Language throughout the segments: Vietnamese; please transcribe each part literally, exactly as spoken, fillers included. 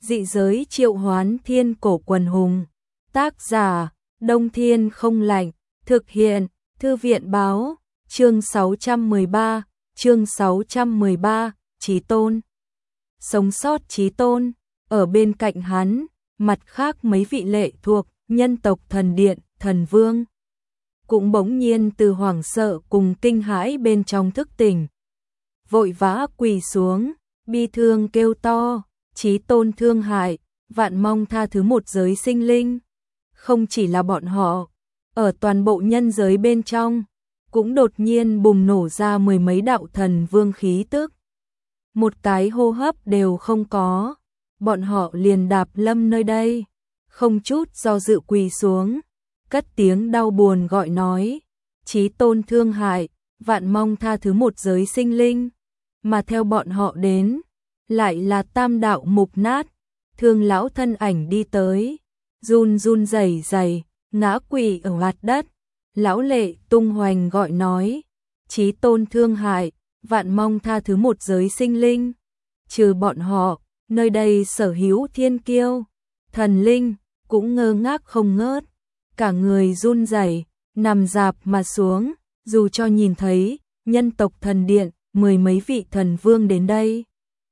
Dị giới triệu hoán thiên cổ quần hùng. Tác giả, Đông Thiên không lạnh. Thực hiện, Thư viện báo. Chương sáu trăm mười ba, chương sáu trăm mười ba, Chí Tôn. Sống sót Chí Tôn, ở bên cạnh hắn, mặt khác mấy vị lệ thuộc nhân tộc thần điện, thần vương. Cũng bỗng nhiên từ hoảng sợ cùng kinh hãi bên trong thức tỉnh. Vội vã quỳ xuống, bi thương kêu to, Chí Tôn thương hại, vạn mong tha thứ một giới sinh linh. Không chỉ là bọn họ, ở toàn bộ nhân giới bên trong, cũng đột nhiên bùng nổ ra mười mấy đạo thần vương khí tức. Một cái hô hấp đều không có, bọn họ liền đạp lâm nơi đây, không chút do dự quỳ xuống, cất tiếng đau buồn gọi nói, Chí Tôn thương hại, vạn mong tha thứ một giới sinh linh, mà theo bọn họ đến, lại là tam đạo mục nát, thương lão thân ảnh đi tới, run run rẩy rẩy, ngã quỵ ở mặt đất, lão lệ tung hoành gọi nói, Chí Tôn thương hại, vạn mong tha thứ một giới sinh linh, trừ bọn họ, nơi đây sở hữu thiên kiêu, thần linh, cũng ngơ ngác không ngớt, cả người run rẩy, nằm dạp mà xuống, dù cho nhìn thấy, nhân tộc thần điện, mười mấy vị thần vương đến đây.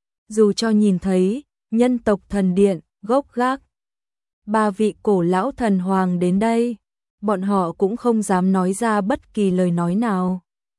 Dù cho nhìn thấy, nhân tộc thần điện, gốc gác, ba vị cổ lão thần hoàng đến đây, bọn họ cũng không dám nói ra bất kỳ lời nói nào.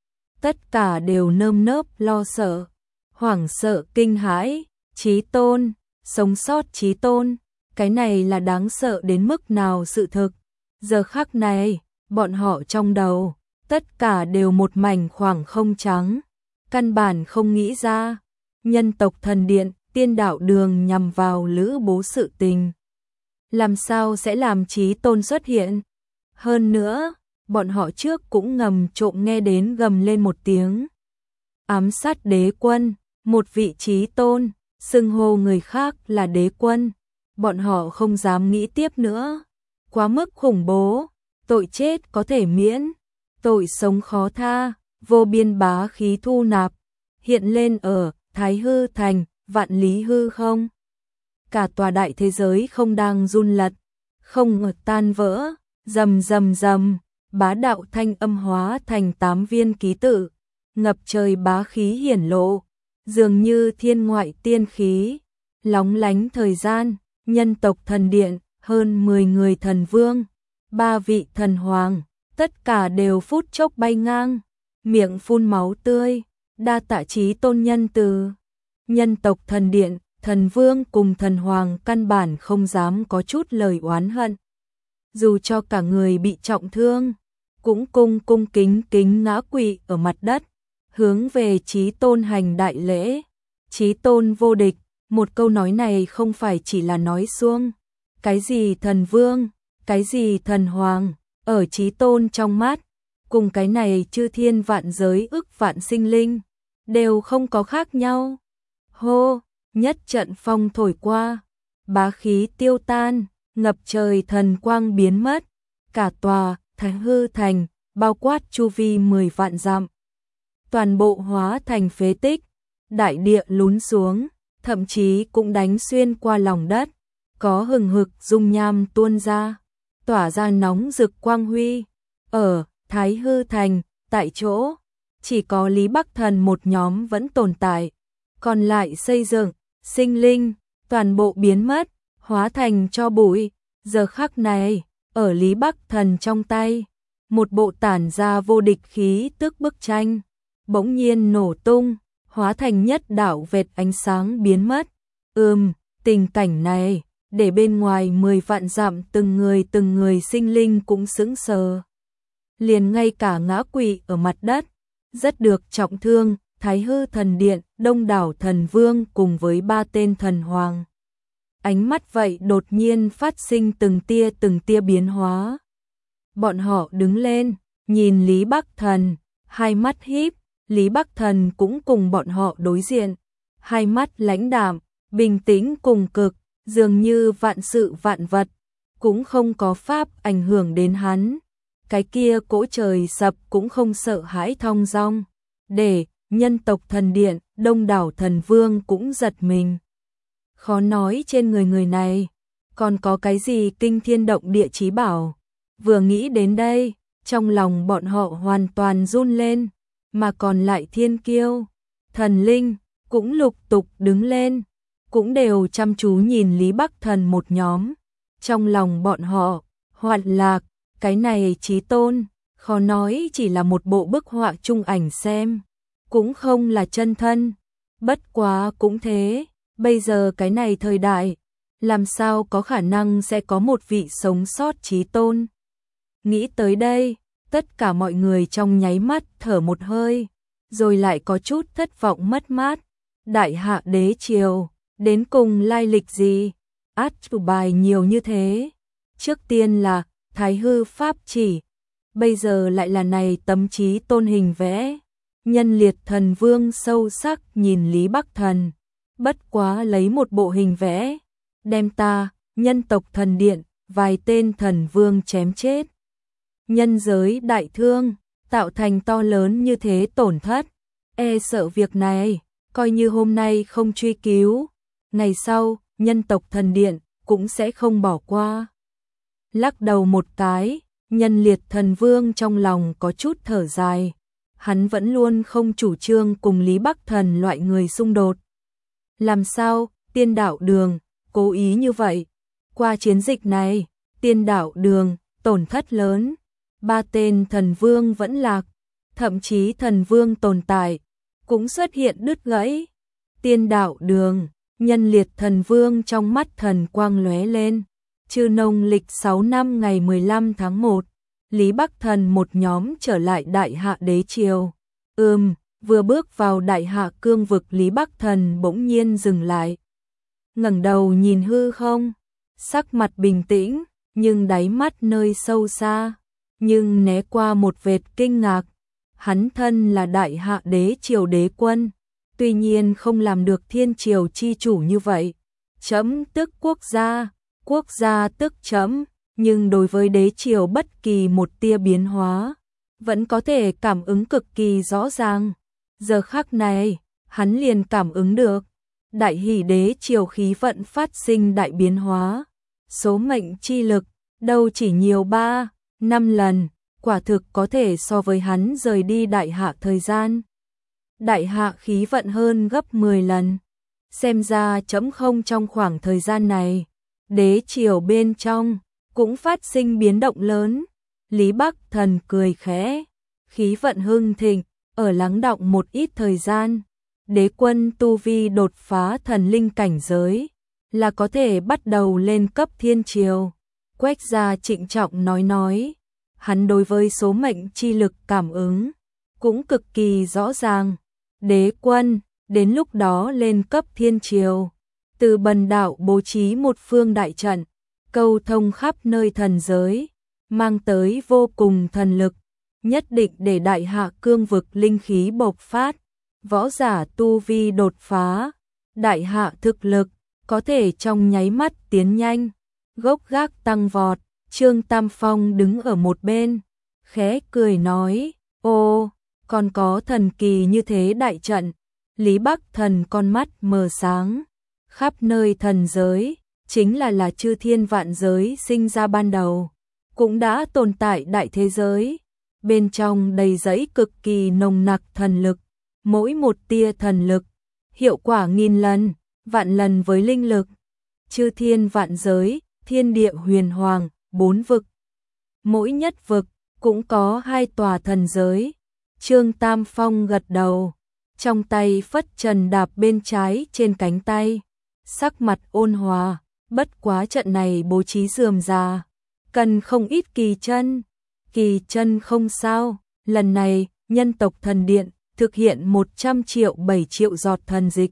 Tất cả đều nơm nớp lo sợ, hoảng sợ kinh hãi, Chí Tôn, sống sót Chí Tôn, cái này là đáng sợ đến mức nào sự thực. Giờ khắc này, bọn họ trong đầu, tất cả đều một mảnh khoảng không trắng, căn bản không nghĩ ra, nhân tộc thần điện, tiên đạo đường nhằm vào lữ bố sự tình. Làm sao sẽ làm Chí Tôn xuất hiện? Hơn nữa, bọn họ trước cũng ngầm trộm nghe đến gầm lên một tiếng. Ám sát đế quân, một vị Chí Tôn, xưng hô người khác là đế quân. Bọn họ không dám nghĩ tiếp nữa. Quá mức khủng bố, tội chết có thể miễn, tội sống khó tha, vô biên bá khí thu nạp, hiện lên ở Thái Hư Thành, vạn lý hư không. Cả tòa đại thế giới không đang run lật, không ngợt tan vỡ, rầm rầm rầm, bá đạo thanh âm hóa thành tám viên ký tự, ngập trời bá khí hiển lộ, dường như thiên ngoại tiên khí, lóng lánh thời gian, nhân tộc thần điện, hơn mười người thần vương, ba vị thần hoàng, tất cả đều phút chốc bay ngang, miệng phun máu tươi, đa tạ Chí Tôn nhân từ. Nhân tộc thần điện, thần vương cùng thần hoàng căn bản không dám có chút lời oán hận. Dù cho cả người bị trọng thương, cũng cung cung kính kính ngã quỵ ở mặt đất, hướng về Chí Tôn hành đại lễ. Chí Tôn vô địch, một câu nói này không phải chỉ là nói suông. Cái gì thần vương, cái gì thần hoàng, ở Chí Tôn trong mắt, cùng cái này chư thiên vạn giới ức vạn sinh linh, đều không có khác nhau. Hô, nhất trận phong thổi qua, bá khí tiêu tan, ngập trời thần quang biến mất, cả tòa Thái Hư Thành, bao quát chu vi mười vạn dặm. Toàn bộ hóa thành phế tích, đại địa lún xuống, thậm chí cũng đánh xuyên qua lòng đất, có hừng hực dung nham tuôn ra, tỏa ra nóng rực quang huy. Ở Thái Hư Thành, tại chỗ, chỉ có Lý Bắc Thần một nhóm vẫn tồn tại, còn lại xây dựng, sinh linh, toàn bộ biến mất, hóa thành tro bụi. Giờ khắc này, ở Lý Bắc Thần trong tay, một bộ tản ra vô địch khí tức bức tranh, bỗng nhiên nổ tung, hóa thành nhất đạo vệt ánh sáng biến mất. Ừm, tình cảnh này, để bên ngoài mười vạn dặm từng người từng người sinh linh cũng sững sờ. Liền ngay cả ngã quỵ ở mặt đất, rất được trọng thương, Thái Hư Thần Điện, đông đảo thần vương cùng với ba tên thần hoàng. Ánh mắt vậy đột nhiên phát sinh từng tia từng tia biến hóa. Bọn họ đứng lên, nhìn Lý Bắc Thần, hai mắt híp, Lý Bắc Thần cũng cùng bọn họ đối diện, hai mắt lãnh đạm, bình tĩnh cùng cực, dường như vạn sự vạn vật, cũng không có pháp ảnh hưởng đến hắn. Cái kia cỗ trời sập cũng không sợ hãi thong dong, để nhân tộc thần điện, đông đảo thần vương cũng giật mình. khó nói trên người người này còn có cái gì kinh thiên động địa chí bảo. Vừa nghĩ đến đây, trong lòng bọn họ hoàn toàn run lên, mà còn lại thiên kiêu, thần linh, cũng lục tục đứng lên, cũng đều chăm chú nhìn Lý Bắc Thần một nhóm. Trong lòng bọn họ, Hoạt Lạc, cái này chí tôn, khó nói chỉ là một bộ bức họa chung ảnh xem, cũng không là chân thân. Bất quá cũng thế, bây giờ cái này thời đại, làm sao có khả năng sẽ có một vị sống sót chí tôn. Nghĩ tới đây, tất cả mọi người trong nháy mắt thở một hơi, rồi lại có chút thất vọng mất mát. Đại hạ đế triều, đến cùng lai lịch gì? Át chủ bài nhiều như thế. Trước tiên là Thái Hư Pháp chỉ, bây giờ lại là này tấm chí tôn hình vẽ. Nhân Liệt Thần Vương sâu sắc nhìn Lý Bắc Thần, bất quá lấy một bộ hình vẽ, đem ta, nhân tộc thần điện, vài tên thần vương chém chết. Nhân giới đại thương, tạo thành to lớn như thế tổn thất, e sợ việc này, coi như hôm nay không truy cứu, ngày sau, nhân tộc thần điện cũng sẽ không bỏ qua. Lắc đầu một cái, Nhân Liệt Thần Vương trong lòng có chút thở dài, hắn vẫn luôn không chủ trương cùng Lý Bắc Thần loại người xung đột. Làm sao, tiên đạo đường, cố ý như vậy, qua chiến dịch này, tiên đạo đường, tổn thất lớn, ba tên thần vương vẫn lạc, thậm chí thần vương tồn tại, cũng xuất hiện đứt gãy. Tiên đạo đường, Nhân Liệt Thần Vương trong mắt thần quang lóe lên. Chư nông lịch sáu năm ngày mười lăm tháng một, Lý Bắc Thần một nhóm trở lại Đại Hạ đế triều. Ừm, vừa bước vào Đại Hạ cương vực, Lý Bắc Thần bỗng nhiên dừng lại. Ngẩng đầu nhìn hư không, sắc mặt bình tĩnh, nhưng đáy mắt nơi sâu xa, nhưng né qua một vệt kinh ngạc. Hắn thân là Đại Hạ đế triều đế quân, tuy nhiên không làm được thiên triều chi chủ như vậy. Chấm tức quốc gia, quốc gia tức chấm, nhưng đối với đế triều bất kỳ một tia biến hóa, vẫn có thể cảm ứng cực kỳ rõ ràng. Giờ khắc này, hắn liền cảm ứng được, Đại Hỷ đế triều khí vận phát sinh đại biến hóa. Số mệnh chi lực, đâu chỉ nhiều ba, năm lần, quả thực có thể so với hắn rời đi Đại Hạ thời gian. Đại Hạ khí vận hơn gấp mười lần. Xem ra chấm không trong khoảng thời gian này, đế triều bên trong cũng phát sinh biến động lớn. Lý Bắc Thần cười khẽ, khí vận hưng thịnh, ở lắng đọng một ít thời gian, đế quân tu vi đột phá thần linh cảnh giới, là có thể bắt đầu lên cấp thiên triều. Quách gia trịnh trọng nói nói, hắn đối với số mệnh chi lực cảm ứng cũng cực kỳ rõ ràng. Đế quân, đến lúc đó lên cấp thiên triều, từ bần đạo bố trí một phương đại trận, câu thông khắp nơi thần giới, mang tới vô cùng thần lực, nhất định để Đại Hạ cương vực linh khí bộc phát, võ giả tu vi đột phá, Đại Hạ thực lực có thể trong nháy mắt tiến nhanh, gốc gác tăng vọt. Trương Tam Phong đứng ở một bên, khẽ cười nói, ô, còn có thần kỳ như thế đại trận. Lý Bắc Thần con mắt mờ sáng, khắp nơi thần giới, chính là là chư thiên vạn giới sinh ra ban đầu, cũng đã tồn tại đại thế giới, bên trong đầy dẫy cực kỳ nồng nặc thần lực, mỗi một tia thần lực, hiệu quả nghìn lần, vạn lần với linh lực. Chư thiên vạn giới, thiên địa huyền hoàng, bốn vực, mỗi nhất vực cũng có hai tòa thần giới. Trương Tam Phong gật đầu, trong tay phất trần đạp bên trái trên cánh tay, sắc mặt ôn hòa. Bất quá trận này bố trí rườm rà, cần không ít kỳ chân. Kỳ chân không sao, lần này nhân tộc thần điện thực hiện một trăm triệu bảy triệu giọt thần dịch,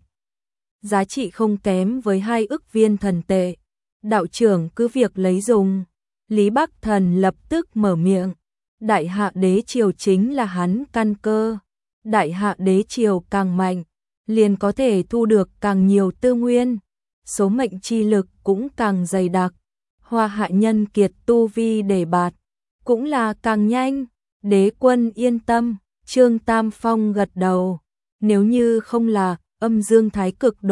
giá trị không kém với hai ức viên thần tệ. Đạo trưởng cứ việc lấy dùng. Lý Bắc Thần lập tức mở miệng, Đại Hạ đế triều chính là hắn căn cơ. Đại Hạ đế triều càng mạnh, liền có thể thu được càng nhiều tư nguyên, số mệnh chi lực cũng càng dày đặc. Hoa hạ nhân kiệt tu vi đề bạt, cũng là càng nhanh. Đế quân yên tâm. Trương Tam Phong gật đầu, nếu như không là âm dương thái cực đồ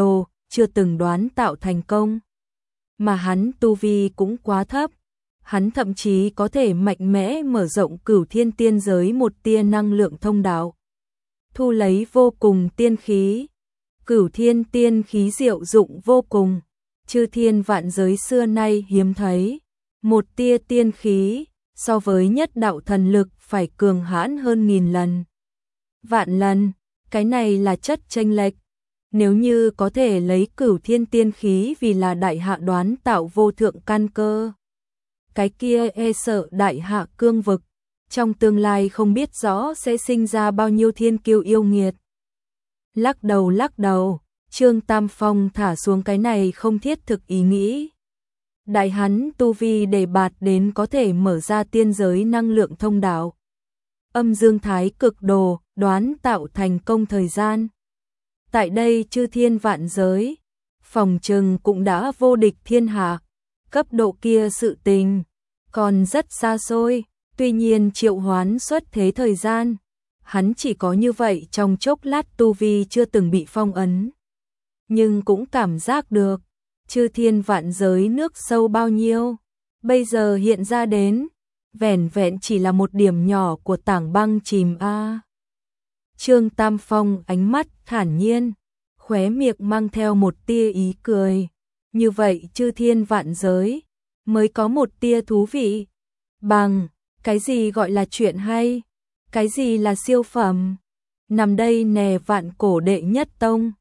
chưa từng đoán tạo thành công. Mà hắn tu vi cũng quá thấp, hắn thậm chí có thể mạnh mẽ mở rộng Cửu Thiên tiên giới một tia năng lượng thông đạo, thu lấy vô cùng tiên khí. Cửu Thiên tiên khí diệu dụng vô cùng, chư thiên vạn giới xưa nay hiếm thấy, một tia tiên khí so với nhất đạo thần lực phải cường hãn hơn nghìn lần, vạn lần, cái này là chất chênh lệch. Nếu như có thể lấy Cửu Thiên tiên khí vì là đại hạ đoán tạo vô thượng căn cơ, cái kia e sợ đại hạ cương vực, trong tương lai không biết rõ sẽ sinh ra bao nhiêu thiên kiêu yêu nghiệt. Lắc đầu lắc đầu, Trương Tam Phong thả xuống cái này không thiết thực ý nghĩ. Đại hắn tu vi để bạt đến có thể mở ra tiên giới năng lượng thông đạo. Âm dương thái cực đồ, đoán tạo thành công thời gian. Tại đây chư thiên vạn giới, phòng trừng cũng đã vô địch thiên hạ, cấp độ kia sự tình, còn rất xa xôi, tuy nhiên triệu hoán xuất thế thời gian, hắn chỉ có như vậy trong chốc lát tu vi chưa từng bị phong ấn. Nhưng cũng cảm giác được, chư thiên vạn giới nước sâu bao nhiêu, bây giờ hiện ra đến, vẻn vẹn chỉ là một điểm nhỏ của tảng băng chìm a. Trương Tam Phong ánh mắt thản nhiên, khóe miệng mang theo một tia ý cười, như vậy chư thiên vạn giới mới có một tia thú vị. Bằng, cái gì gọi là chuyện hay, cái gì là siêu phẩm, nằm đây nè vạn cổ đệ nhất tông.